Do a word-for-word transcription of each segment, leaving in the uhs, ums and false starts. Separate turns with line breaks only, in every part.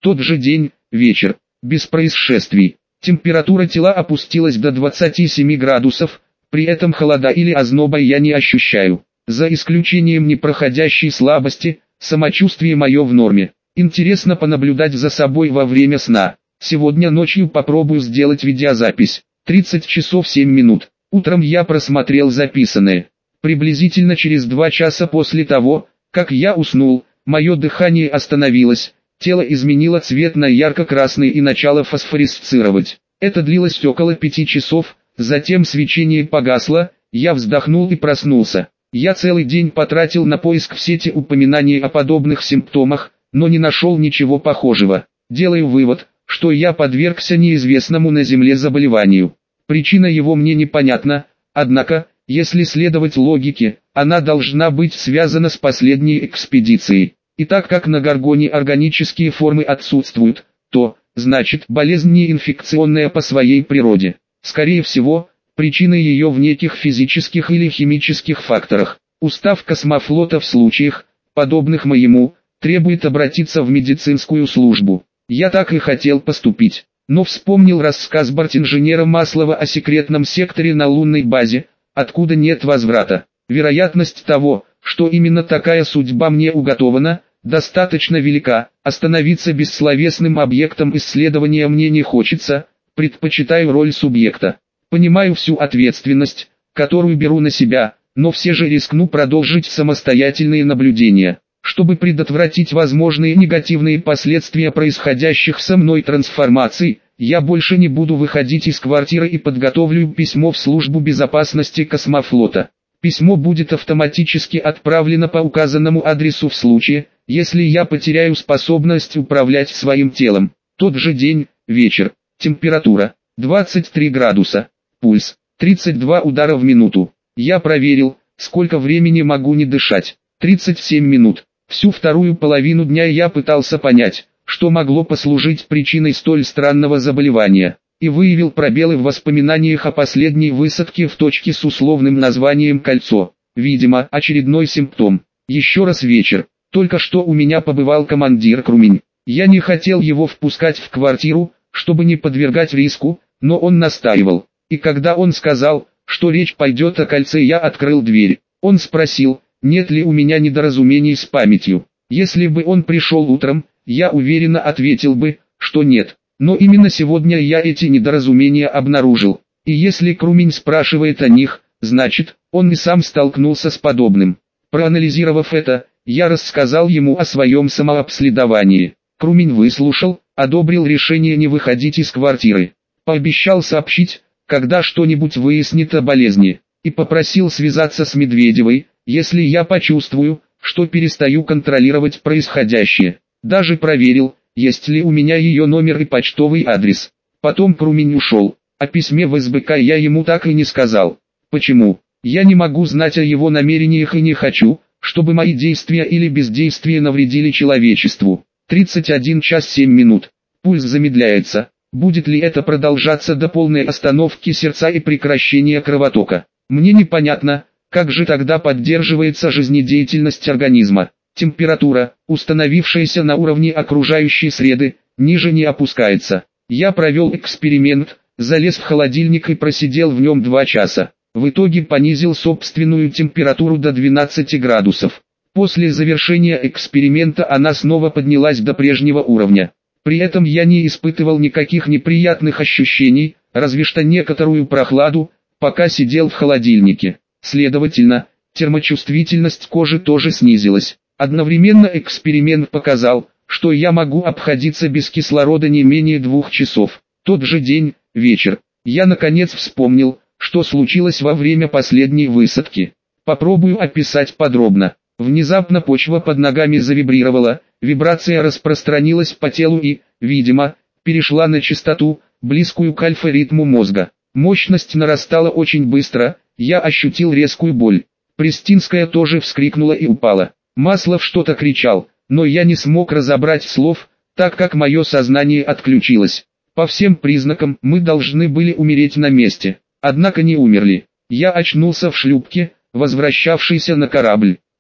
Тот же день, вечер, без происшествий. Температура тела опустилась до двадцати семи градусов, при этом холода или озноба я не ощущаю. За исключением непроходящей слабости, самочувствие мое в норме. Интересно понаблюдать за собой во время сна. Сегодня ночью попробую сделать видеозапись. тридцать часов семь минут. Утром я просмотрел записанное. Приблизительно через два часа после того, как я уснул, мое дыхание остановилось, тело изменило цвет на ярко-красный и начало фосфорисцировать. Это длилось около пяти часов, затем свечение погасло, я вздохнул и проснулся. Я целый день потратил на поиск в сети упоминаний о подобных симптомах, но не нашел ничего похожего. Делаю вывод, что я подвергся неизвестному на Земле заболеванию. Причина его мне непонятна, однако, если следовать логике, она должна быть связана с последней экспедицией. И так как на Горгоне органические формы отсутствуют, то, значит, болезнь не инфекционная по своей природе. Скорее всего, причина ее в неких физических или химических факторах. Устав космофлота в случаях, подобных моему, требует обратиться в медицинскую службу. Я так и хотел поступить, но вспомнил рассказ бортинженера Маслова о секретном секторе на лунной базе, откуда нет возврата. Вероятность того, что именно такая судьба мне уготована, достаточно велика. Остановиться бессловесным объектом исследования мне не хочется, предпочитаю роль субъекта. Понимаю всю ответственность, которую беру на себя, но все же рискну продолжить самостоятельные наблюдения. Чтобы предотвратить возможные негативные последствия происходящих со мной трансформаций, я больше не буду выходить из квартиры и подготовлю письмо в службу безопасности космофлота. Письмо будет автоматически отправлено по указанному адресу в случае, если я потеряю способность управлять своим телом. Тот же день, вечер, температура двадцать три градуса, пульс тридцать два удара в минуту. Я проверил, сколько времени могу не дышать. тридцать семь минут. Всю вторую половину дня я пытался понять, что могло послужить причиной столь странного заболевания, и выявил пробелы в воспоминаниях о последней высадке в точке с условным названием «Кольцо». Видимо, очередной симптом. Еще раз вечер. Только что у меня побывал командир Крумень. Я не хотел его впускать в квартиру, чтобы не подвергать риску, но он настаивал. И когда он сказал, что речь пойдет о кольце, я открыл дверь. Он спросил, нет ли у меня недоразумений с памятью. Если бы он пришел утром, я уверенно ответил бы, что нет. Но именно сегодня я эти недоразумения обнаружил. И если Крумень спрашивает о них, значит, он и сам столкнулся с подобным. Проанализировав это, я рассказал ему о своем самообследовании. Крумень выслушал, одобрил решение не выходить из квартиры. Пообещал сообщить, когда что-нибудь выяснит о болезни. И попросил связаться с Медведевой, если я почувствую, что перестаю контролировать происходящее. Даже проверил, есть ли у меня ее номер и почтовый адрес. Потом Крумень ушел. О письме в эс бэ ка я ему так и не сказал. Почему? Я не могу знать о его намерениях и не хочу, чтобы мои действия или бездействие навредили человечеству. тридцать один час семь минут. Пульс замедляется. Будет ли это продолжаться до полной остановки сердца и прекращения кровотока? Мне непонятно, как же тогда поддерживается жизнедеятельность организма. Температура, установившаяся на уровне окружающей среды, ниже не опускается. Я провел эксперимент, залез в холодильник и просидел в нем два часа. В итоге понизил собственную температуру до двенадцати градусов. После завершения эксперимента она снова поднялась до прежнего уровня. При этом я не испытывал никаких неприятных ощущений, разве что некоторую прохладу, пока сидел в холодильнике. Следовательно, термочувствительность кожи тоже снизилась. Одновременно эксперимент показал, что я могу обходиться без кислорода не менее двух часов. Тот же день, вечер, я наконец вспомнил, что случилось во время последней высадки. Попробую описать подробно. Внезапно почва под ногами завибрировала, вибрация распространилась по телу и, видимо, перешла на частоту, близкую к альфа-ритму мозга. Мощность нарастала очень быстро, я ощутил резкую боль. Пристинская тоже вскрикнула и упала. Маслов что-то кричал, но я не смог разобрать слов, так как мое сознание отключилось. По всем признакам мы должны были умереть на месте, однако не умерли. Я очнулся в шлюпке, возвращавшейся на корабль.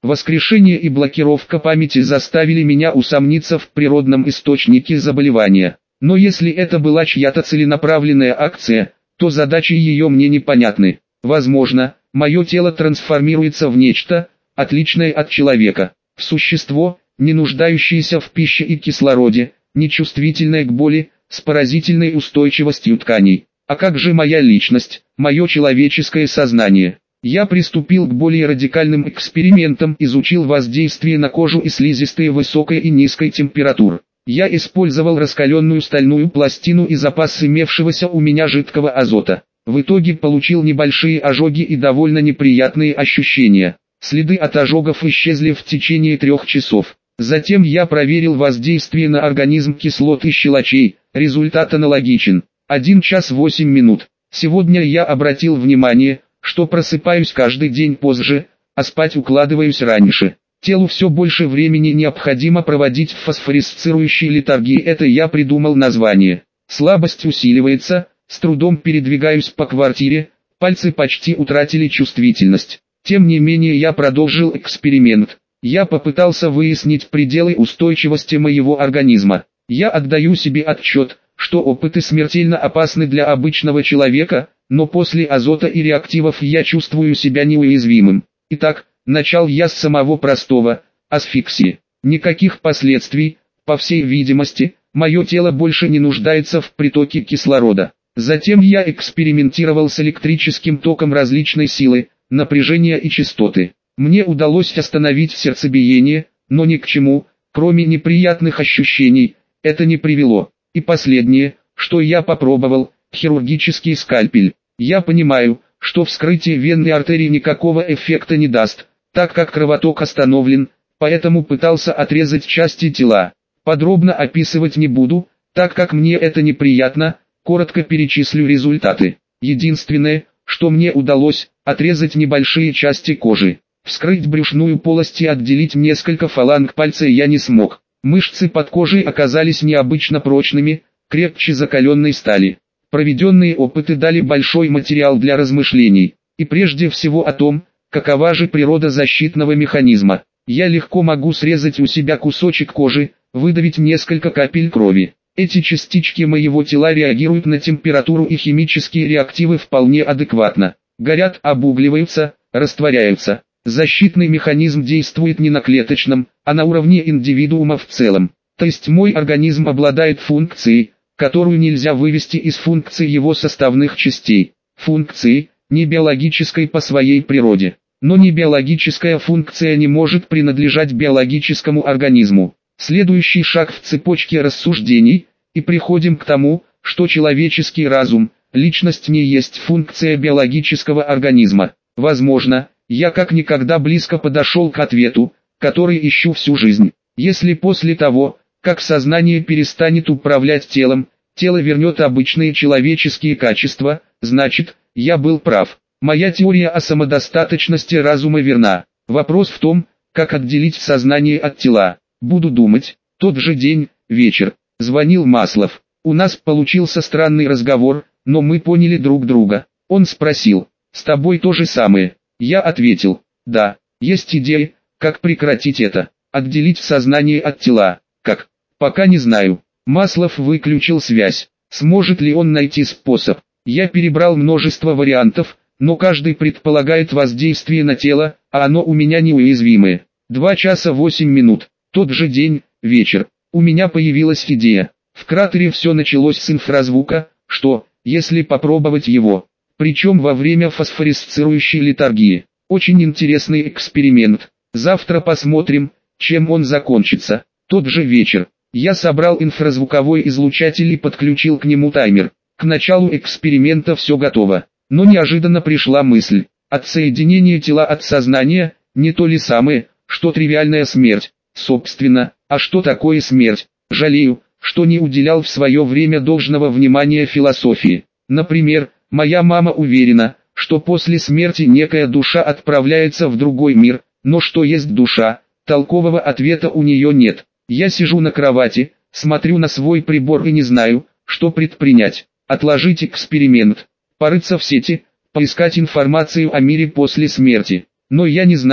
Воскрешение и блокировка памяти заставили меня усомниться в природном источнике заболевания. Но если это была чья-то целенаправленная акция, то задачи ее мне непонятны. Возможно, мое тело трансформируется в нечто, отличное от человека, в существо, не нуждающееся в пище и кислороде, нечувствительное к боли, с поразительной устойчивостью тканей. А как же моя личность, мое человеческое сознание? Я приступил к более радикальным экспериментам, изучил воздействие на кожу и слизистые высокой и низкой температур. Я использовал раскаленную стальную пластину и запас имевшегося у меня жидкого азота. В итоге получил небольшие ожоги и довольно неприятные ощущения. Следы от ожогов исчезли в течение трех часов. Затем я проверил воздействие на организм кислот и щелочей, результат аналогичен. один час восемь минут. Сегодня я обратил внимание, что просыпаюсь каждый день позже, а спать укладываюсь раньше. Телу все больше времени необходимо проводить в фосфоресцирующей летаргии, это я придумал название. Слабость усиливается, с трудом передвигаюсь по квартире, пальцы почти утратили чувствительность. Тем не менее я продолжил эксперимент. Я попытался выяснить пределы устойчивости моего организма. Я отдаю себе отчет, что опыты смертельно опасны для обычного человека, но после азота и реактивов я чувствую себя неуязвимым. Итак, начал я с самого простого – асфиксии. Никаких последствий, по всей видимости, мое тело больше не нуждается в притоке кислорода. Затем я экспериментировал с электрическим током различной силы, напряжения и частоты. Мне удалось остановить сердцебиение, но ни к чему, кроме неприятных ощущений, это не привело. И последнее, что я попробовал – хирургический скальпель. Я понимаю, что вскрытие венной артерии никакого эффекта не даст, так как кровоток остановлен, поэтому пытался отрезать части тела. Подробно описывать не буду, так как мне это неприятно, коротко перечислю результаты. Единственное, что мне удалось, отрезать небольшие части кожи. Вскрыть брюшную полость и отделить несколько фаланг пальца я не смог. Мышцы под кожей оказались необычно прочными, крепче закаленной стали. Проведенные опыты дали большой материал для размышлений, и прежде всего о том, какова же природа защитного механизма. Я легко могу срезать у себя кусочек кожи, выдавить несколько капель крови. Эти частички моего тела реагируют на температуру и химические реактивы вполне адекватно. Горят, обугливаются, растворяются. Защитный механизм действует не на клеточном, а на уровне индивидуума в целом. То есть мой организм обладает функцией, которую нельзя вывести из функций его составных частей. Функции, не биологической по своей природе. Но не биологическая функция не может принадлежать биологическому организму. Следующий шаг в цепочке рассуждений, и приходим к тому, что человеческий разум, личность не есть функция биологического организма. Возможно, я как никогда близко подошел к ответу, который ищу всю жизнь. Если после того, как сознание перестанет управлять телом, тело вернет обычные человеческие качества, значит, я был прав. Моя теория о самодостаточности разума верна. Вопрос в том, как отделить сознание от тела. Буду думать. Тот же день, вечер. Звонил Маслов. У нас получился странный разговор, но мы поняли друг друга. Он спросил: «С тобой то же самое?» Я ответил: «Да, есть идея, как прекратить это, отделить сознание от тела. Как? Пока не знаю». Маслов выключил связь. Сможет ли он найти способ? Я перебрал множество вариантов, но каждый предполагает воздействие на тело, а оно у меня неуязвимое. Два часа восемь минут. Тот же день, вечер. У меня появилась идея. В кратере все началось с инфразвука, что, если попробовать его, причем во время фосфоресцирующей летаргии. Очень интересный эксперимент. Завтра посмотрим, чем он закончится. Тот же вечер. Я собрал инфразвуковой излучатель и подключил к нему таймер. К началу эксперимента все готово. Но неожиданно пришла мысль. Отсоединение тела от сознания, не то ли самое, что тривиальная смерть. Собственно, а что такое смерть? Жалею, что не уделял в свое время должного внимания философии. Например, моя мама уверена, что после смерти некая душа отправляется в другой мир, но что есть душа, толкового ответа у нее нет. Я сижу на кровати, смотрю на свой прибор и не знаю, что предпринять. Отложить эксперимент, порыться в сети, поискать информацию о мире после смерти. Но я не знаю,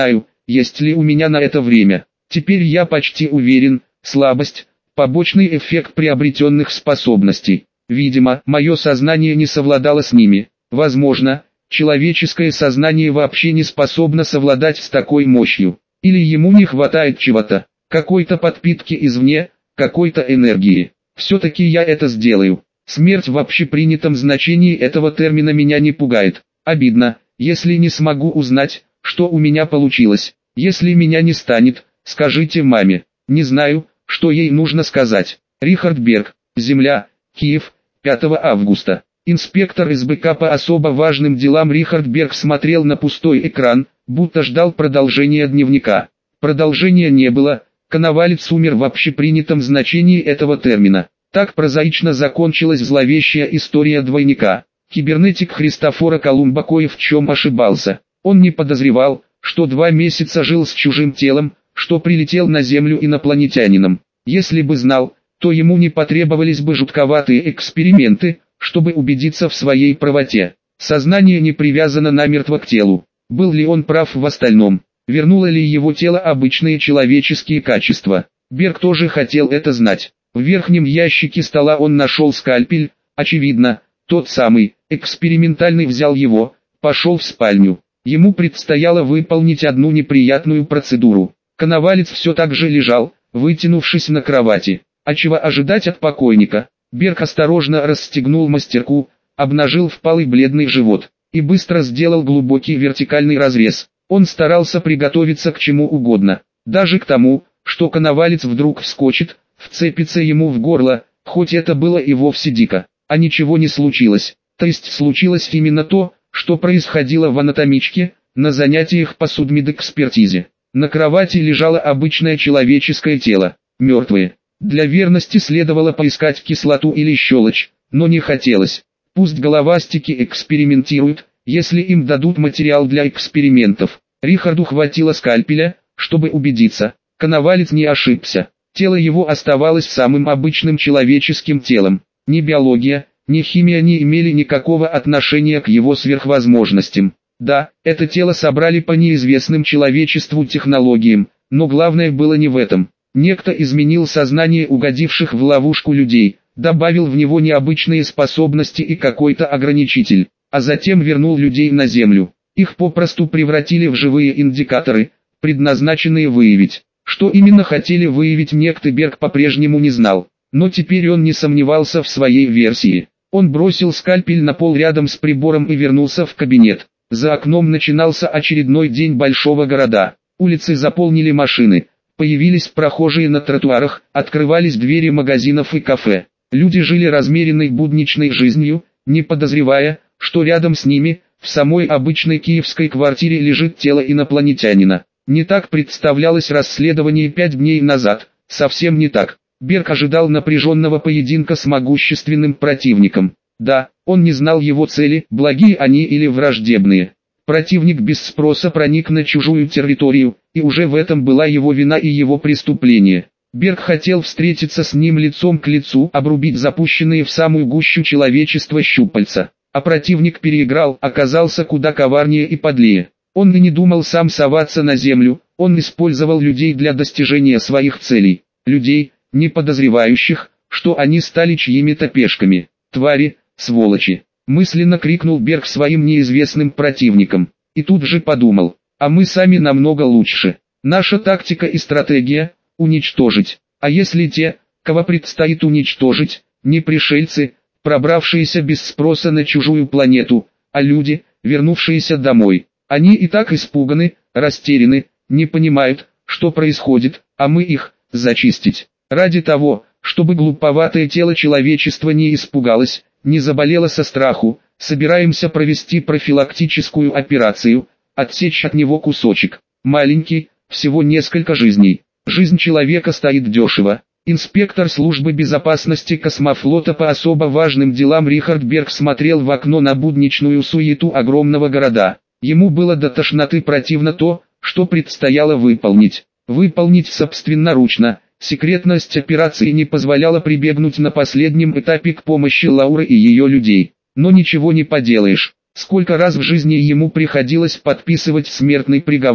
есть ли у меня на это время. Теперь я почти уверен, слабость – побочный эффект приобретенных способностей. Видимо, мое сознание не совладало с ними. Возможно, человеческое сознание вообще не способно совладать с такой мощью. Или ему не хватает чего-то, какой-то подпитки извне, какой-то энергии. Все-таки я это сделаю. Смерть в общепринятом значении этого термина меня не пугает. Обидно, если не смогу узнать, что у меня получилось. Если меня не станет, скажите маме. Не знаю, что ей нужно сказать. Рихард Берг, Земля, Киев, пятого августа. Инспектор эс бэ ка по особо важным делам Рихард Берг смотрел на пустой экран, будто ждал продолжения дневника. Продолжения не было, Коновалец умер в общепринятом значении этого термина. Так прозаично закончилась зловещая история двойника. Кибернетик Христофора Колумба кое в чем ошибался. Он не подозревал, что два месяца жил с чужим телом, что прилетел на Землю инопланетянином. Если бы знал, то ему не потребовались бы жутковатые эксперименты, чтобы убедиться в своей правоте. Сознание не привязано намертво к телу. Был ли он прав в остальном? Вернуло ли его тело обычные человеческие качества? Берг тоже хотел это знать. В верхнем ящике стола он нашел скальпель, очевидно, тот самый, экспериментальный взял его, пошел в спальню. Ему предстояло выполнить одну неприятную процедуру. Коновалец все так же лежал, вытянувшись на кровати. А чего ожидать от покойника? Берг осторожно расстегнул мастерку, обнажил впалый бледный живот и быстро сделал глубокий вертикальный разрез. Он старался приготовиться к чему угодно, даже к тому, что Коновалец вдруг вскочит, вцепится ему в горло, хоть это было и вовсе дико. А ничего не случилось. То есть случилось именно то, что происходило в анатомичке, на занятиях по судмедэкспертизе. На кровати лежало обычное человеческое тело, мертвое. Для верности следовало поискать кислоту или щелочь, но не хотелось. Пусть головастики экспериментируют, если им дадут материал для экспериментов. Рихарду хватило скальпеля, чтобы убедиться. Коновалец не ошибся. Тело его оставалось самым обычным человеческим телом. Ни биология, ни химия не имели никакого отношения к его сверхвозможностям. Да, это тело собрали по неизвестным человечеству технологиям, но главное было не в этом. Некто изменил сознание угодивших в ловушку людей, добавил в него необычные способности и какой-то ограничитель, а затем вернул людей на Землю. Их попросту превратили в живые индикаторы, предназначенные выявить. Что именно хотели выявить некто, Берг по-прежнему не знал, но теперь он не сомневался в своей версии. Он бросил скальпель на пол рядом с прибором и вернулся в кабинет. За окном начинался очередной день большого города. Улицы заполнили машины, появились прохожие на тротуарах, открывались двери магазинов и кафе. Люди жили размеренной будничной жизнью, не подозревая, что рядом с ними, в самой обычной киевской квартире лежит тело инопланетянина. Не так представлялось расследование пять дней назад, совсем не так. Берг ожидал напряженного поединка с могущественным противником. Да, он не знал его цели, благие они или враждебные. Противник без спроса проник на чужую территорию, и уже в этом была его вина и его преступление. Берг хотел встретиться с ним лицом к лицу, обрубить запущенные в самую гущу человечества щупальца. А противник переиграл, оказался куда коварнее и подлее. Он и не думал сам соваться на землю, он использовал людей для достижения своих целей. Людей, не подозревающих, что они стали чьими-то пешками. Твари, сволочи! Мысленно крикнул Берг своим неизвестным противникам. И тут же подумал, а мы сами намного лучше. Наша тактика и стратегия – уничтожить. А если те, кого предстоит уничтожить, не пришельцы, пробравшиеся без спроса на чужую планету, а люди, вернувшиеся домой? Они и так испуганы, растеряны, не понимают, что происходит, а мы их зачистить. Ради того, чтобы глуповатое тело человечества не испугалось, не заболело со страху, собираемся провести профилактическую операцию, отсечь от него кусочек. Маленький, всего несколько жизней. Жизнь человека стоит дешево. Инспектор службы безопасности космофлота по особо важным делам Рихард Берг смотрел в окно на будничную суету огромного города. Ему было до тошноты противно то, что предстояло выполнить. Выполнить собственноручно. Секретность операции не позволяла прибегнуть на последнем этапе к помощи Лауры и ее людей. Но ничего не поделаешь. Сколько раз в жизни ему приходилось подписывать смертный приговор.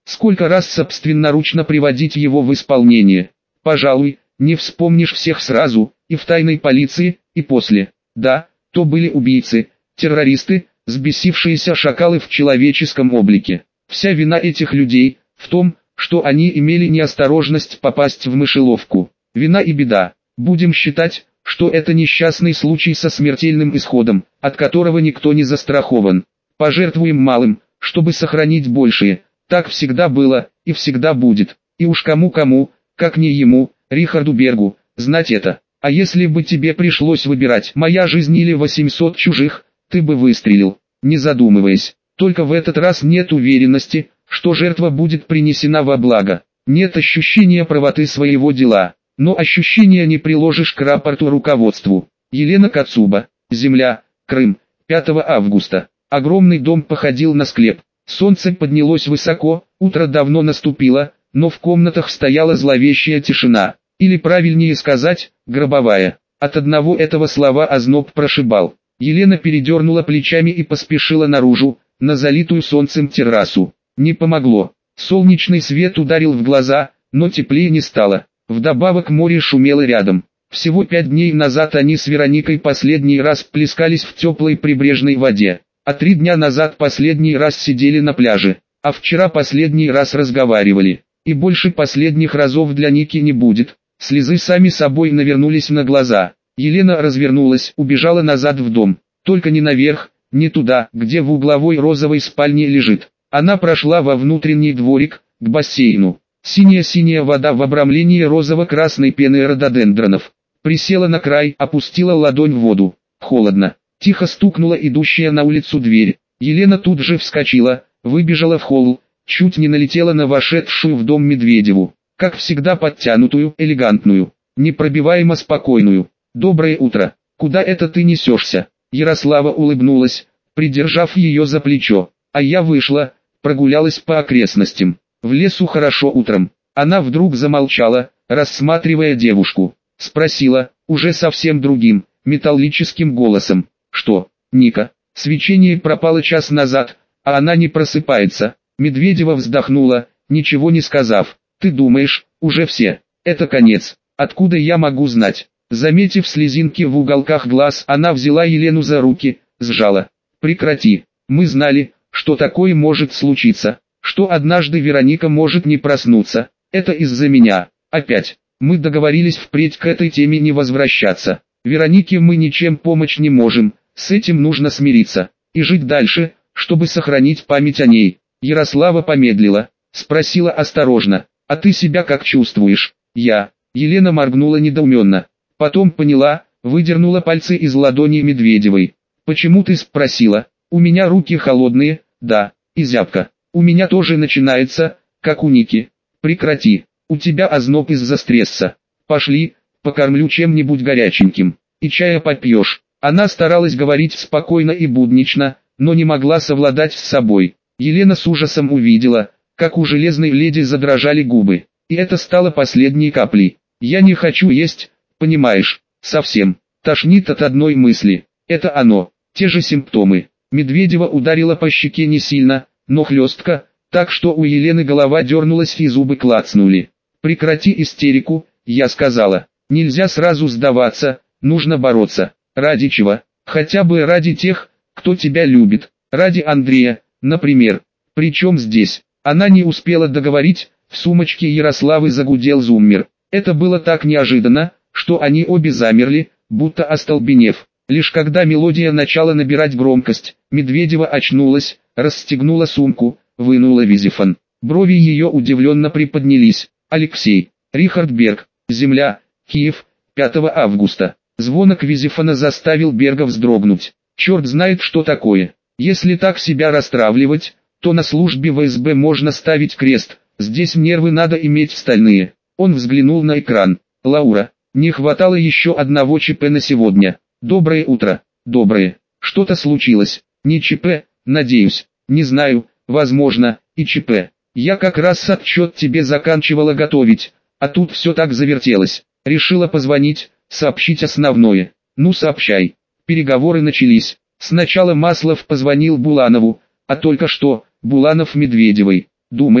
Сколько раз собственноручно приводить его в исполнение? Пожалуй, не вспомнишь всех сразу, и в тайной полиции, и после. Да, то были убийцы, террористы, взбесившиеся шакалы в человеческом облике. Вся вина этих людей в том, что они имели неосторожность попасть в мышеловку. Вина и беда. Будем считать, что это несчастный случай со смертельным исходом, от которого никто не застрахован. Пожертвуем малым, чтобы сохранить большее. Так всегда было, и всегда будет. И уж кому-кому, как не ему, Рихарду Бергу, знать это. А если бы тебе пришлось выбирать моя жизнь или восемьсот чужих, ты бы выстрелил, не задумываясь. Только в этот раз нет уверенности, что жертва будет принесена во благо. Нет ощущения правоты своего дела. Но ощущения не приложишь к рапорту руководству. Елена Кацуба. Земля. Крым. пятого августа. Огромный дом походил на склеп. Солнце поднялось высоко, утро давно наступило, но в комнатах стояла зловещая тишина. Или правильнее сказать, гробовая. От одного этого слова озноб прошибал. Елена передернула плечами и поспешила наружу, на залитую солнцем террасу. Не помогло. Солнечный свет ударил в глаза, но теплее не стало. Вдобавок море шумело рядом. Всего пять дней назад они с Вероникой последний раз плескались в теплой прибрежной воде. А три дня назад последний раз сидели на пляже. А вчера последний раз разговаривали. И больше последних разов для Ники не будет. Слезы сами собой навернулись на глаза. Елена развернулась, убежала назад в дом. Только не наверх, не туда, где в угловой розовой спальне лежит. Она прошла во внутренний дворик, к бассейну. Синяя-синяя вода в обрамлении розово-красной пены рододендронов. Присела на край, опустила ладонь в воду. Холодно. Тихо стукнула идущая на улицу дверь. Елена тут же вскочила, выбежала в холл, чуть не налетела на вошедшую в дом Медведеву. Как всегда подтянутую, элегантную, непробиваемо спокойную. «Доброе утро. Куда это ты несешься?» Ярослава улыбнулась, придержав ее за плечо. «А я вышла, прогулялась по окрестностям. В лесу хорошо утром». Она вдруг замолчала, рассматривая девушку. Спросила, уже совсем другим, металлическим голосом. «Что, Ника, свечение пропало час назад, а она не просыпается?» Медведева вздохнула, ничего не сказав. «Ты думаешь, уже все? Это конец. Откуда я могу знать?» Заметив слезинки в уголках глаз, она взяла Елену за руки, сжала. «Прекрати. Мы знали, что такое может случиться, что однажды Вероника может не проснуться. Это из-за меня. Опять. Мы договорились впредь к этой теме не возвращаться. Веронике мы ничем помочь не можем, с этим нужно смириться. И жить дальше, чтобы сохранить память о ней». Ярослава помедлила, спросила осторожно. «А ты себя как чувствуешь?» «Я». Елена моргнула недоуменно. Потом поняла, выдернула пальцы из ладони Медведевой. «Почему ты спросила? У меня руки холодные, да, и зябко. У меня тоже начинается, как у Ники. Прекрати, у тебя озноб из-за стресса. Пошли, покормлю чем-нибудь горяченьким, и чая попьешь». Она старалась говорить спокойно и буднично, но не могла совладать с собой. Елена с ужасом увидела, как у железной леди задрожали губы. И это стало последней каплей. «Я не хочу есть, понимаешь, совсем. Тошнит от одной мысли. Это оно, те же симптомы». Медведева ударила по щеке не сильно, но хлестко, так что у Елены голова дернулась и зубы клацнули. «Прекрати истерику», я сказала. «Нельзя сразу сдаваться, нужно бороться. Ради чего? Хотя бы ради тех, кто тебя любит. Ради Андрея, например. Причем здесь?» Она не успела договорить, в сумочке Ярославы загудел зуммер. Это было так неожиданно, что они обе замерли, будто остолбенев. Лишь когда мелодия начала набирать громкость, Медведева очнулась, расстегнула сумку, вынула визифон. Брови ее удивленно приподнялись. «Алексей, Рихард Берг, земля, Киев, пятого августа». Звонок визифона заставил Берга вздрогнуть. Черт знает что такое. Если так себя расстравливать, то на службе в эс бэ можно ставить крест, здесь нервы надо иметь стальные. Он взглянул на экран. «Лаура, не хватало еще одного ЧП на сегодня. Доброе утро». «Доброе. Что-то случилось?» «Не ЧП, надеюсь». «Не знаю, возможно, и ЧП. Я как раз отчет тебе заканчивала готовить, а тут все так завертелось. Решила позвонить, сообщить основное». «Ну сообщай». Переговоры начались. Сначала Маслов позвонил Буланову, а только что, Буланов Медведевой. «Думаю,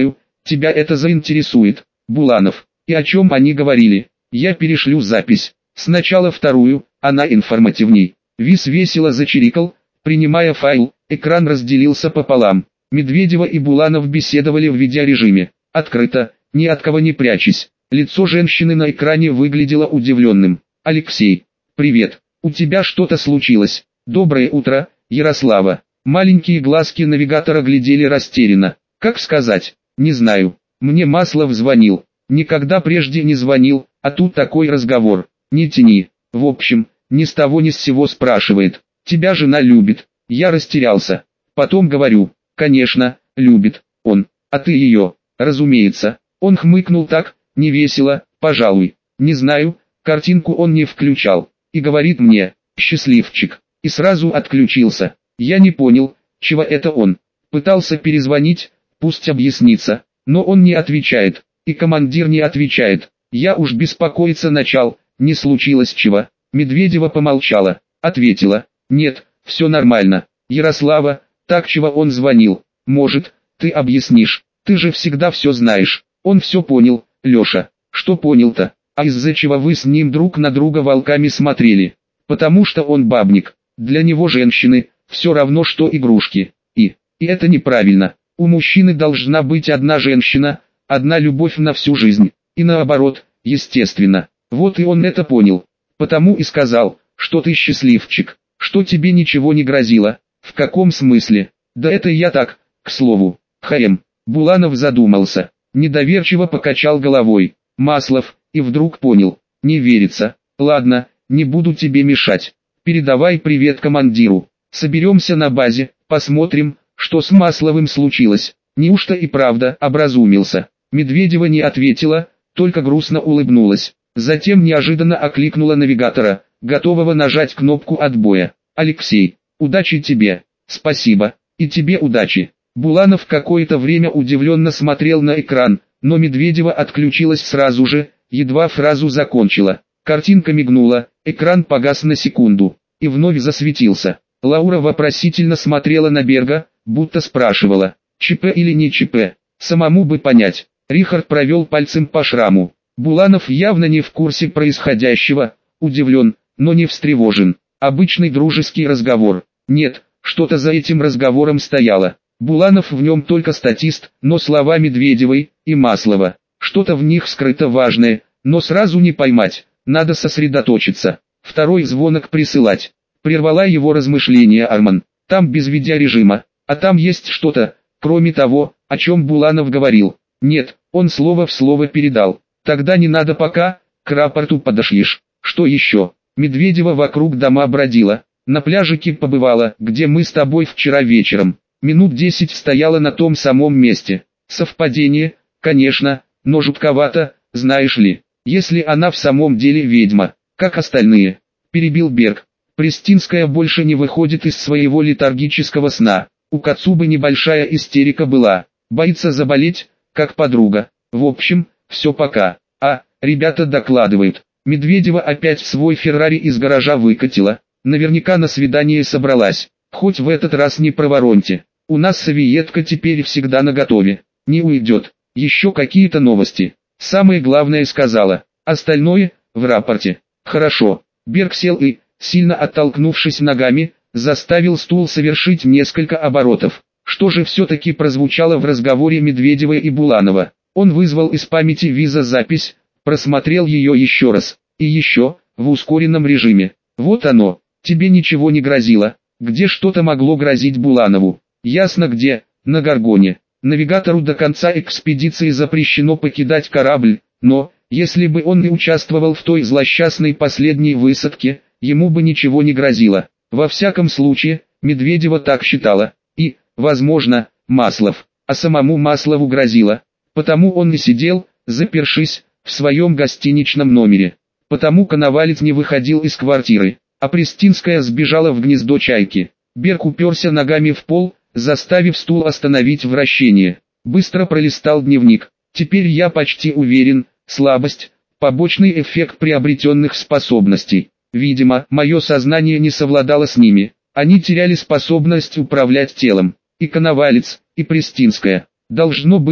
Тебя это заинтересует, Буланов. И о чем они говорили? Я перешлю запись. Сначала вторую, она информативней. Вис весело зачирикал, принимая файл, экран разделился пополам. Медведева и Буланов беседовали в видеорежиме. Открыто, ни от кого не прячась. Лицо женщины на экране выглядело удивленным. «Алексей, привет, у тебя что-то случилось?» «Доброе утро, Ярослава». Маленькие глазки навигатора глядели растерянно. «Как сказать? Не знаю. Мне Маслов звонил. Никогда прежде не звонил, а тут такой разговор. Не тяни. В общем, ни с того ни с сего спрашивает. Тебя жена любит». Я растерялся. Потом говорю: «Конечно, любит он. А ты ее?» «Разумеется». Он хмыкнул так, невесело, пожалуй. Не знаю, картинку он не включал. И говорит мне: «Счастливчик». И сразу отключился. Я не понял, чего это он. Пытался перезвонить, пусть объяснится, но он не отвечает. И командир не отвечает. Я уж беспокоиться начал, не случилось чего. Медведева помолчала, ответила: «Нет, все нормально. Ярослава, так чего он звонил? Может, ты объяснишь? Ты же всегда все знаешь». Он все понял, Леша. Что понял-то? А из-за чего вы с ним друг на друга волками смотрели? Потому что он бабник. Для него женщины все равно что игрушки. И, и это неправильно. У мужчины должна быть одна женщина, одна любовь на всю жизнь. И наоборот, естественно. Вот и он это понял. Потому и сказал, что ты счастливчик, что тебе ничего не грозило. В каком смысле? Да это я так, к слову. Хм. Буланов задумался, недоверчиво покачал головой. Маслов, и вдруг понял. Не верится. Ладно, не буду тебе мешать. Передавай привет командиру. Соберемся на базе, посмотрим, что с Масловым случилось. Неужто и правда образумился? Медведева не ответила, только грустно улыбнулась. Затем неожиданно окликнула навигатора, готового нажать кнопку отбоя. «Алексей, удачи тебе». «Спасибо, и тебе удачи». Буланов какое-то время удивленно смотрел на экран, но Медведева отключилась сразу же, едва фразу закончила. Картинка мигнула, экран погас на секунду, и вновь засветился. Лаура вопросительно смотрела на Берга, будто спрашивала: «ЧП или не ЧП?» Самому бы понять. Рихард провел пальцем по шраму. Буланов явно не в курсе происходящего, удивлен, но не встревожен. Обычный дружеский разговор. Нет, что-то за этим разговором стояло. Буланов в нем только статист, но слова Медведевой и Маслова. Что-то в них скрыто важное, но сразу не поймать, надо сосредоточиться. Второй звонок присылать. Прервала его размышления Арман. Там без видеорежима, а там есть что-то, кроме того, о чем Буланов говорил. Нет, он слово в слово передал. Тогда не надо пока, к рапорту подошьешь. Что еще? Медведева вокруг дома бродила. На пляжике побывала, где мы с тобой вчера вечером. Минут десять стояла на том самом месте. Совпадение, конечно, но жутковато, знаешь ли. Если она в самом деле ведьма, как остальные. Перебил Берг. Пристинская больше не выходит из своего летаргического сна. У Кацубы небольшая истерика была. Боится заболеть, как подруга. В общем, все пока. А, ребята докладывают. Медведева опять свой Феррари из гаража выкатила. Наверняка на свидание собралась. Хоть в этот раз не провороньте. У нас совиетка теперь всегда наготове. Не уйдет. Еще какие-то новости. Самое главное сказала. Остальное в рапорте. Хорошо. Берг сел и, сильно оттолкнувшись ногами, заставил стул совершить несколько оборотов. Что же все-таки прозвучало в разговоре Медведева и Буланова? Он вызвал из памяти виза-запись, просмотрел ее еще раз. И еще, в ускоренном режиме. Вот оно. Тебе ничего не грозило. Где что-то могло грозить Буланову? Ясно где, на Гаргоне. Навигатору до конца экспедиции запрещено покидать корабль, но, если бы он и участвовал в той злосчастной последней высадке, ему бы ничего не грозило. Во всяком случае, Медведева так считала. И, возможно, Маслов. А самому Маслову грозило. Потому он и сидел, запершись, в своем гостиничном номере. Потому Коновалец не выходил из квартиры. А Пристинская сбежала в гнездо чайки. Берг уперся ногами в пол, заставив стул остановить вращение. Быстро пролистал дневник. Теперь я почти уверен, слабость, побочный эффект приобретенных способностей. Видимо, мое сознание не совладало с ними. Они теряли способность управлять телом. И Коновалец, и Пристинская. Должно быть,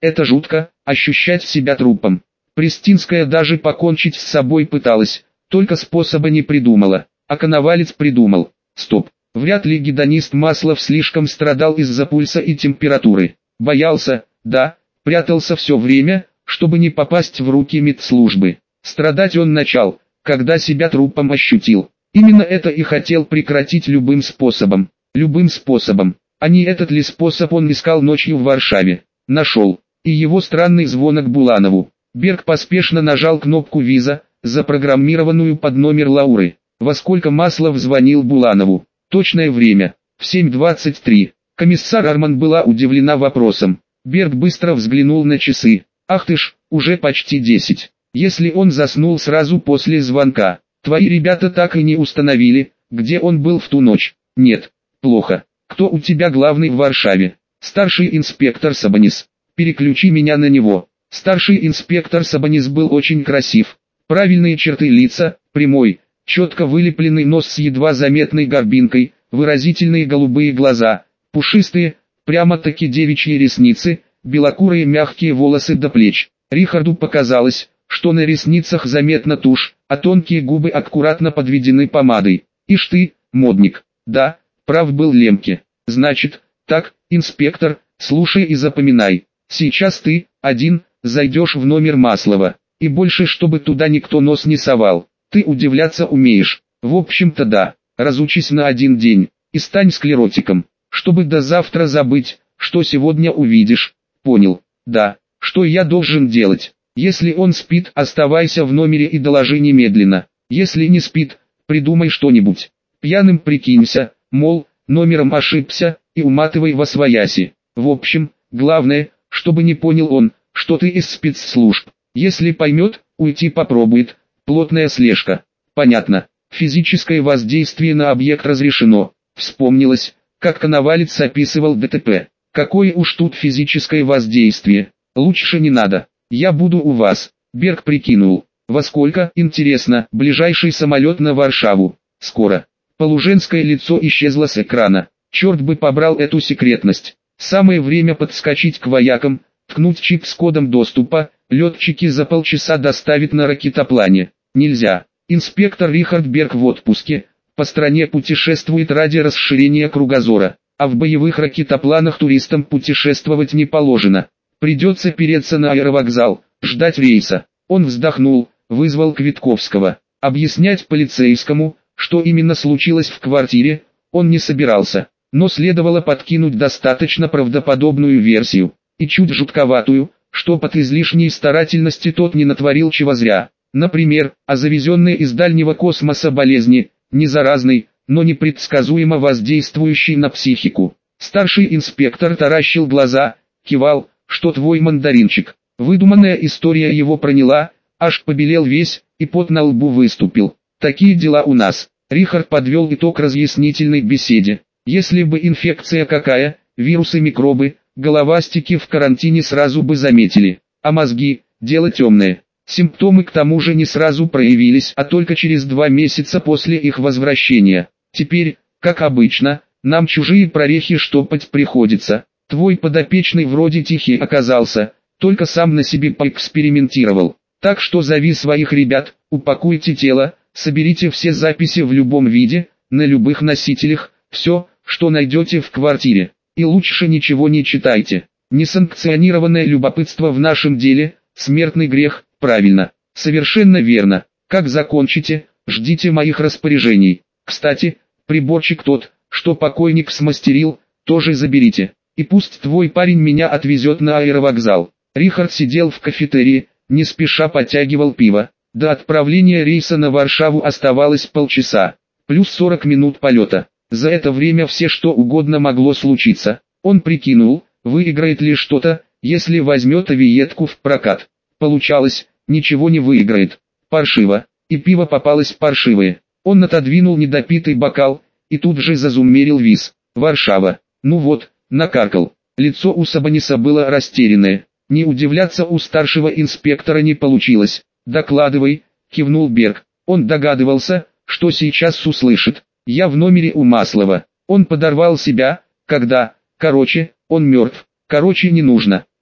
Это жутко, ощущать себя трупом. Пристинская даже покончить с собой пыталась, только способа не придумала. А Коновалец придумал. Стоп, вряд ли гедонист Маслов слишком страдал из-за пульса и температуры. Боялся, да, прятался все время, чтобы не попасть в руки медслужбы. Страдать он начал, когда себя трупом ощутил. Именно это и хотел прекратить любым способом. Любым способом. А не этот ли способ он искал ночью в Варшаве? Нашел. И его странный звонок Буланову. Берг поспешно нажал кнопку виза, запрограммированную под номер Лауры. Во сколько Маслов звонил Буланову? Точное время. В семь двадцать три. Комиссар Арман была удивлена вопросом. Берг быстро взглянул на часы. Ах ты ж, уже почти десять. Если он заснул сразу после звонка. Твои ребята так и не установили, где он был в ту ночь. Нет. Плохо. Кто у тебя главный в Варшаве? Старший инспектор Сабанис. Переключи меня на него. Старший инспектор Сабанис был очень красив. Правильные черты лица, прямой, четко вылепленный нос с едва заметной горбинкой, выразительные голубые глаза, пушистые, прямо-таки девичьи ресницы, белокурые мягкие волосы до плеч. Рихарду показалось, что на ресницах заметна тушь, а тонкие губы аккуратно подведены помадой. Ишь ты, модник. Да, прав был Лемке. Значит, так, инспектор, слушай и запоминай. Сейчас ты, один, зайдешь в номер Маслова. И больше чтобы туда никто нос не совал. Ты удивляться умеешь. В общем-то да, разучись на один день. И стань склеротиком. Чтобы до завтра забыть, что сегодня увидишь. Понял? Да. Что я должен делать? Если он спит, оставайся в номере и доложи немедленно. Если не спит, придумай что-нибудь. Пьяным прикинься, мол, номером ошибся, и уматывай восвояси. В общем, главное, чтобы не понял он, что ты из спецслужб. Если поймет, уйти попробует. Плотная слежка. Понятно. Физическое воздействие на объект разрешено. Вспомнилось, как Коновалец описывал ДТП. Какое уж тут физическое воздействие. Лучше не надо. Я буду у вас. Берг прикинул. Во сколько, интересно, ближайший самолет на Варшаву? Скоро. Полуженское лицо исчезло с экрана. Черт бы побрал эту секретность. Самое время подскочить к воякам, ткнуть чип с кодом доступа. Летчики за полчаса доставят на ракетоплане. Нельзя. Инспектор Рихард Берг в отпуске. По стране путешествует ради расширения кругозора. А в боевых ракетопланах туристам путешествовать не положено. Придется переться на аэровокзал, ждать рейса. Он вздохнул, вызвал Квитковского. Объяснять полицейскому, что именно случилось в квартире, он не собирался. Но следовало подкинуть достаточно правдоподобную версию. И чуть жутковатую, что под излишней старательности тот не натворил чего зря. Например, о завезенной из дальнего космоса болезни, не заразной, но непредсказуемо воздействующей на психику. Старший инспектор таращил глаза, кивал, что твой мандаринчик. Выдуманная история его проняла, аж побелел весь, и пот на лбу выступил. Такие дела у нас. Рихард подвел итог разъяснительной беседе. Если бы инфекция какая, вирусы, микробы, головастики в карантине сразу бы заметили. А мозги, дело темное. Симптомы к тому же не сразу проявились, а только через два месяца после их возвращения. Теперь, как обычно, нам чужие прорехи штопать приходится. Твой подопечный вроде тихий оказался, только сам на себе поэкспериментировал. Так что зови своих ребят, упакуйте тело, соберите все записи в любом виде, на любых носителях, все, что найдете в квартире. И лучше ничего не читайте. Несанкционированное любопытство в нашем деле – смертный грех, правильно, совершенно верно. Как закончите, ждите моих распоряжений. Кстати, приборчик тот, что покойник смастерил, тоже заберите. И пусть твой парень меня отвезет на аэровокзал. Рихард сидел в кафетерии, не спеша подтягивал пиво. До отправления рейса на Варшаву оставалось полчаса, плюс сорок минут полета. За это время все что угодно могло случиться. Он прикинул, выиграет ли что-то, если возьмет авиетку в прокат. Получалось, ничего не выиграет. Паршиво. И пиво попалось паршивое. Он отодвинул недопитый бокал, и тут же зазумерил виз. Варшава. Ну вот, накаркал. Лицо у Сабаниса было растерянное. Не удивляться у старшего инспектора не получилось. «Докладывай», — кивнул Берг. Он догадывался, что сейчас услышит. «Я в номере у Маслова». Он подорвал себя, когда, короче, он мертв. Короче, не нужно.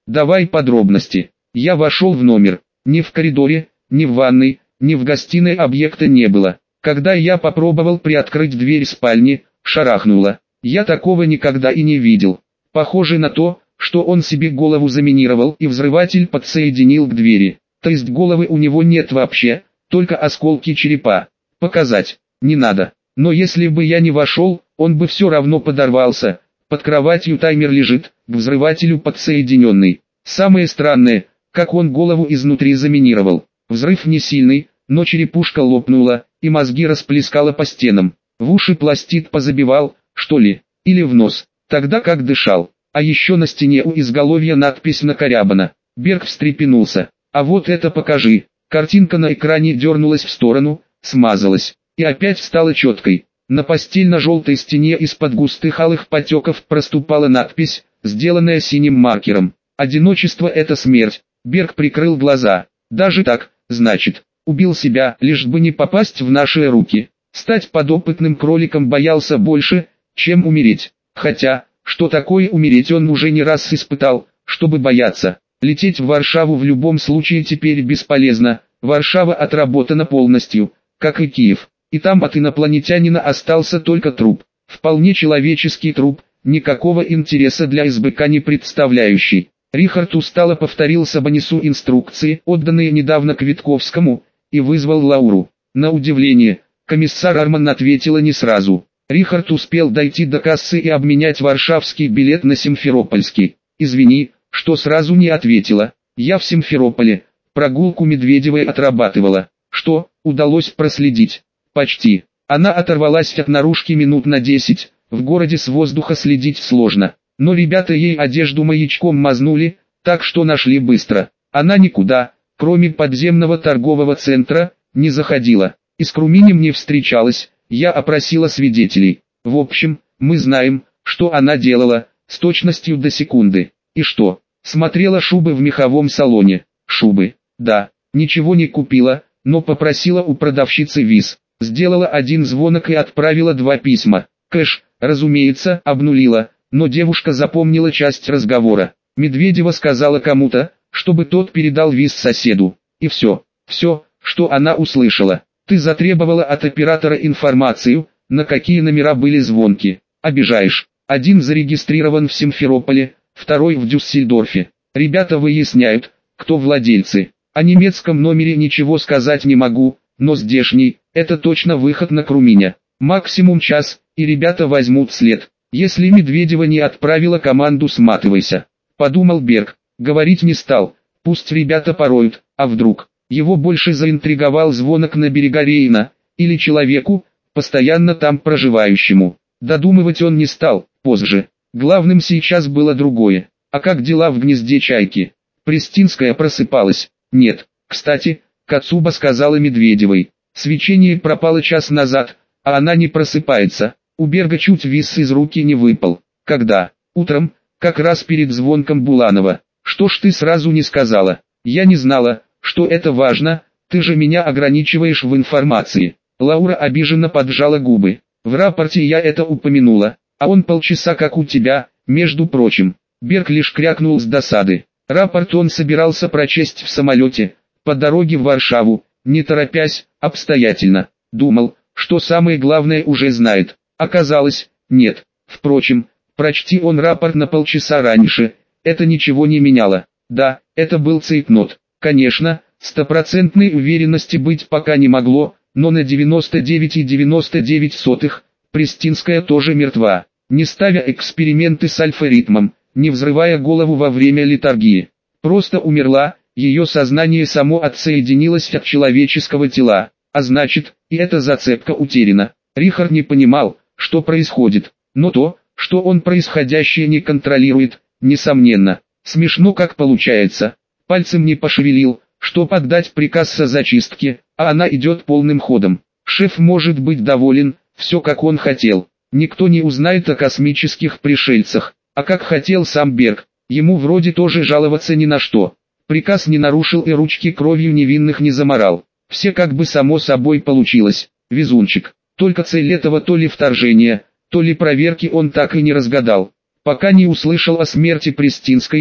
Давай подробности. Я вошел в номер. Ни в коридоре, ни в ванной, ни в гостиной объекта не было. Когда я попробовал приоткрыть дверь спальни, шарахнуло. Я такого никогда и не видел. Похоже на то, что он себе голову заминировал и взрыватель подсоединил к двери. То есть головы у него нет вообще, только осколки черепа. Показать не надо. Но если бы я не вошел, он бы все равно подорвался. Под кроватью таймер лежит, к взрывателю подсоединенный. Самое странное, как он голову изнутри заминировал. Взрыв не сильный, но черепушка лопнула, и мозги расплескала по стенам. В уши пластид позабивал, что ли, или в нос. Тогда как дышал. А еще на стене у изголовья надпись накорябана. Берг встрепенулся. А вот это покажи. Картинка на экране дернулась в сторону, смазалась. И опять стала четкой. На постельно-желтой стене из-под густых алых потеков проступала надпись, сделанная синим маркером. «Одиночество – это смерть». Берг прикрыл глаза. «Даже так, значит, убил себя, лишь бы не попасть в наши руки. Стать подопытным кроликом боялся больше, чем умереть. Хотя, что такое умереть он уже не раз испытал, чтобы бояться. Лететь в Варшаву в любом случае теперь бесполезно. Варшава отработана полностью, как и Киев. И там от инопланетянина остался только труп. Вполне человеческий труп, никакого интереса для СБК не представляющий». Рихард устало повторил Сабанису инструкции, отданные недавно Квитковскому, и вызвал Лауру. На удивление, комиссар Арман ответила не сразу. Рихард успел дойти до кассы и обменять варшавский билет на симферопольский. «Извини, что сразу не ответила. Я в Симферополе. Прогулку Медведевой отрабатывала». «Что, удалось проследить?» «Почти». Она оторвалась от наружки минут на десять. В городе с воздуха следить сложно. Но ребята ей одежду маячком мазнули, так что нашли быстро. Она никуда, кроме подземного торгового центра, не заходила. И с Круминем не встречалась. Я опросила свидетелей. В общем, мы знаем, что она делала, с точностью до секунды. И что? Смотрела шубы в меховом салоне. Шубы, да, ничего не купила, но попросила у продавщицы виз. Сделала один звонок и отправила два письма. Кэш, разумеется, обнулила, но девушка запомнила часть разговора. Медведева сказала кому-то, чтобы тот передал виз соседу. И все, все, что она услышала. Ты затребовала от оператора информацию, на какие номера были звонки. Обижаешь. Один зарегистрирован в Симферополе, второй в Дюссельдорфе. Ребята выясняют, кто владельцы. О немецком номере ничего сказать не могу, но здешний, это точно выход на Круминя. Максимум час, и ребята возьмут след. Если Медведева не отправила команду, сматывайся. Подумал Берг, говорить не стал, пусть ребята пороют, а вдруг. Его больше заинтриговал звонок на берега Рейна, или человеку, постоянно там проживающему. Додумывать он не стал, позже. Главным сейчас было другое. А как дела в гнезде чайки? Пристинская просыпалась? Нет. Кстати, Кацуба сказала Медведевой. Свечение пропало час назад, а она не просыпается. У Берга чуть виз из руки не выпал. Когда? Утром, как раз перед звонком Буланова. Что ж ты сразу не сказала? Я не знала, что это важно, ты же меня ограничиваешь в информации. Лаура обиженно поджала губы. В рапорте я это упомянула, а он полчаса как у тебя, между прочим. Берг лишь крякнул с досады. Рапорт он собирался прочесть в самолете, по дороге в Варшаву, не торопясь, обстоятельно. Думал, что самое главное уже знает. Оказалось, нет. Впрочем, прочти он рапорт на полчаса раньше, это ничего не меняло. Да, это был цейтнот. Конечно, стопроцентной уверенности быть пока не могло, но на девяносто девять целых девяносто девять сотых Пристинская тоже мертва, не ставя эксперименты с альфа-ритмом, не взрывая голову во время литургии. Просто умерла, ее сознание само отсоединилось от человеческого тела, а значит, и эта зацепка утеряна. Рихард не понимал, что происходит, но то, что он происходящее не контролирует, несомненно. Смешно как получается. Пальцем не пошевелил, чтоб отдать приказ о зачистке, а она идет полным ходом. Шеф может быть доволен, все как он хотел. Никто не узнает о космических пришельцах, а как хотел сам Берг. Ему вроде тоже жаловаться ни на что. Приказ не нарушил и ручки кровью невинных не заморал. Все как бы само собой получилось. Везунчик. Только цель этого то ли вторжения, то ли проверки он так и не разгадал. Пока не услышал о смерти Пристинской,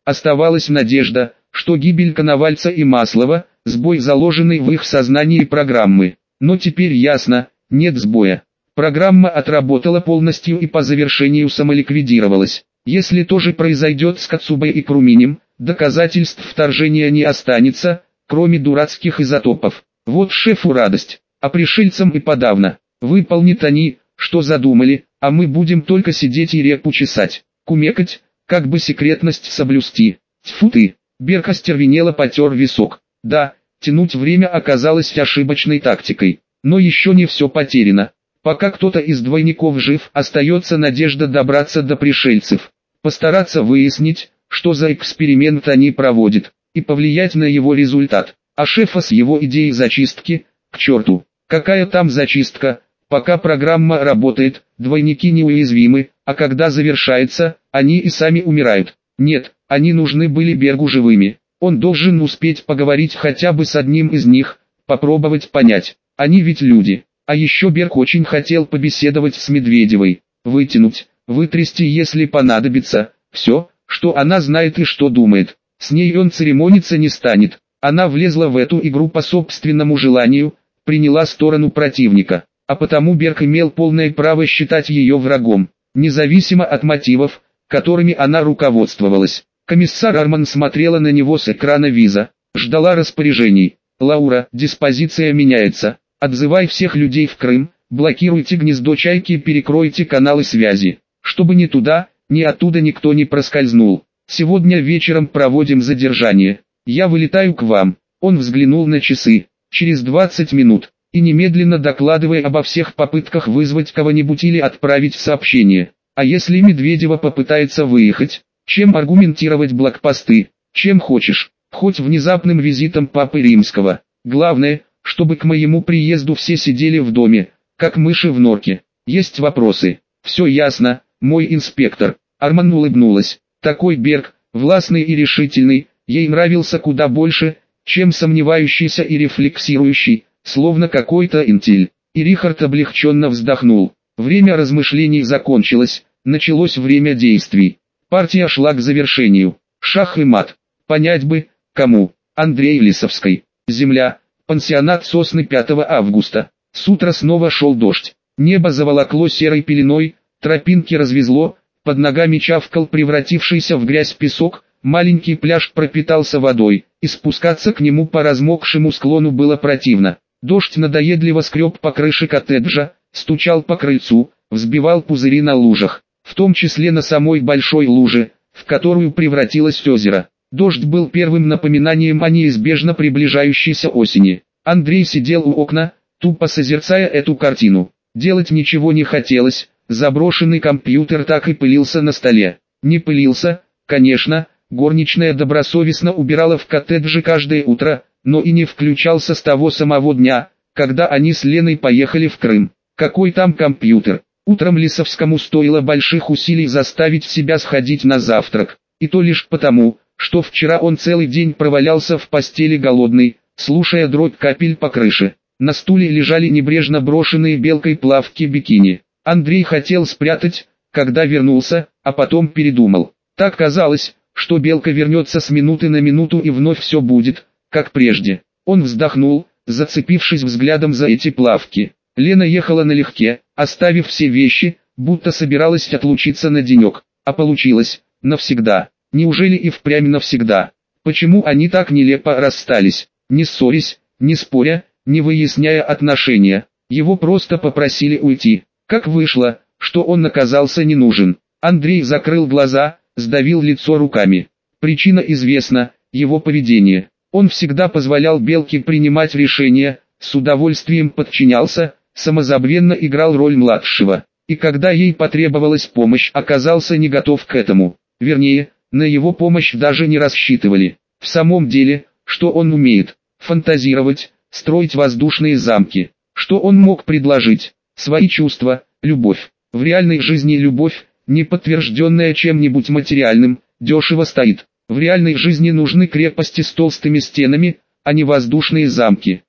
Оставалась надежда, что гибель Коновальца и Маслова – сбой, заложенный в их сознании программы. Но теперь ясно, нет сбоя. Программа отработала полностью и по завершению самоликвидировалась. Если то же произойдет с Коцубой и Круминем, доказательств вторжения не останется, кроме дурацких изотопов. Вот шефу радость, а пришельцам и подавно. Выполнят они, что задумали, а мы будем только сидеть и репу чесать, кумекать, как бы секретность соблюсти. Тьфу ты, Берг остервенело потер висок. Да, тянуть время оказалось ошибочной тактикой, но еще не все потеряно. Пока кто-то из двойников жив, остается надежда добраться до пришельцев, постараться выяснить, что за эксперимент они проводят, и повлиять на его результат. А шефа с его идеей зачистки, к черту, какая там зачистка, пока программа работает, двойники неуязвимы, а когда завершается, они и сами умирают. Нет, они нужны были Бергу живыми, он должен успеть поговорить хотя бы с одним из них, попробовать понять, они ведь люди. А еще Берг очень хотел побеседовать с Медведевой, вытянуть, вытрясти, если понадобится, все, что она знает и что думает. С ней он церемониться не станет. Она влезла в эту игру по собственному желанию, приняла сторону противника, а потому Берг имел полное право считать ее врагом, независимо от мотивов, которыми она руководствовалась. Комиссар Арман смотрела на него с экрана виза, ждала распоряжений. «Лаура, диспозиция меняется. Отзывай всех людей в Крым, блокируйте гнездо Чайки и перекройте каналы связи, чтобы ни туда, ни оттуда никто не проскользнул. Сегодня вечером проводим задержание. Я вылетаю к вам». Он взглянул на часы. «Через двадцать минут. И немедленно докладывай обо всех попытках вызвать кого-нибудь или отправить сообщение. А если Медведева попытается выехать, чем аргументировать блокпосты? Чем хочешь, хоть внезапным визитом Папы Римского. Главное, чтобы к моему приезду все сидели в доме, как мыши в норке. Есть вопросы?» «Все ясно, мой инспектор». Арман улыбнулась. Такой Берг, властный и решительный, ей нравился куда больше, чем сомневающийся и рефлексирующий, словно какой-то интель. И Рихард облегченно вздохнул. Время размышлений закончилось, началось время действий. Партия шла к завершению. Шах и мат. Понять бы, кому. Андрей Лисовской. Земля. Пансионат «Сосны» пятого августа. С утра снова шел дождь. Небо заволокло серой пеленой, тропинки развезло, под ногами чавкал превратившийся в грязь песок, маленький пляж пропитался водой, и спускаться к нему по размокшему склону было противно. Дождь надоедливо скреб по крыше коттеджа, стучал по крыльцу, взбивал пузыри на лужах, в том числе на самой большой луже, в которую превратилось озеро. Дождь был первым напоминанием о неизбежно приближающейся осени. Андрей сидел у окна, тупо созерцая эту картину. Делать ничего не хотелось, заброшенный компьютер так и пылился на столе. Не пылился, конечно, горничная добросовестно убирала в коттедже каждое утро, но и не включался с того самого дня, когда они с Леной поехали в Крым. Какой там компьютер? Утром Лисовскому стоило больших усилий заставить себя сходить на завтрак, и то лишь потому, что вчера он целый день провалялся в постели голодный, слушая дробь капель по крыше. На стуле лежали небрежно брошенные белкой плавки бикини. Андрей хотел спрятать, когда вернулся, а потом передумал. Так казалось, что белка вернется с минуты на минуту и вновь все будет, как прежде. Он вздохнул, зацепившись взглядом за эти плавки. Лена ехала налегке, оставив все вещи, будто собиралась отлучиться на денек. А получилось, навсегда. Неужели и впрямь навсегда? Почему они так нелепо расстались, не ссорясь, не споря, не выясняя отношения? Его просто попросили уйти. Как вышло, что он оказался не нужен. Андрей закрыл глаза, сдавил лицо руками. Причина известна, его поведение. Он всегда позволял Белке принимать решения, с удовольствием подчинялся, самозабвенно играл роль младшего. И когда ей потребовалась помощь, оказался не готов к этому. Вернее, на его помощь даже не рассчитывали. В самом деле, что он умеет? Фантазировать, строить воздушные замки. Что он мог предложить? Свои чувства, любовь. В реальной жизни любовь, не подтвержденная чем-нибудь материальным, дешево стоит. В реальной жизни нужны крепости с толстыми стенами, а не воздушные замки.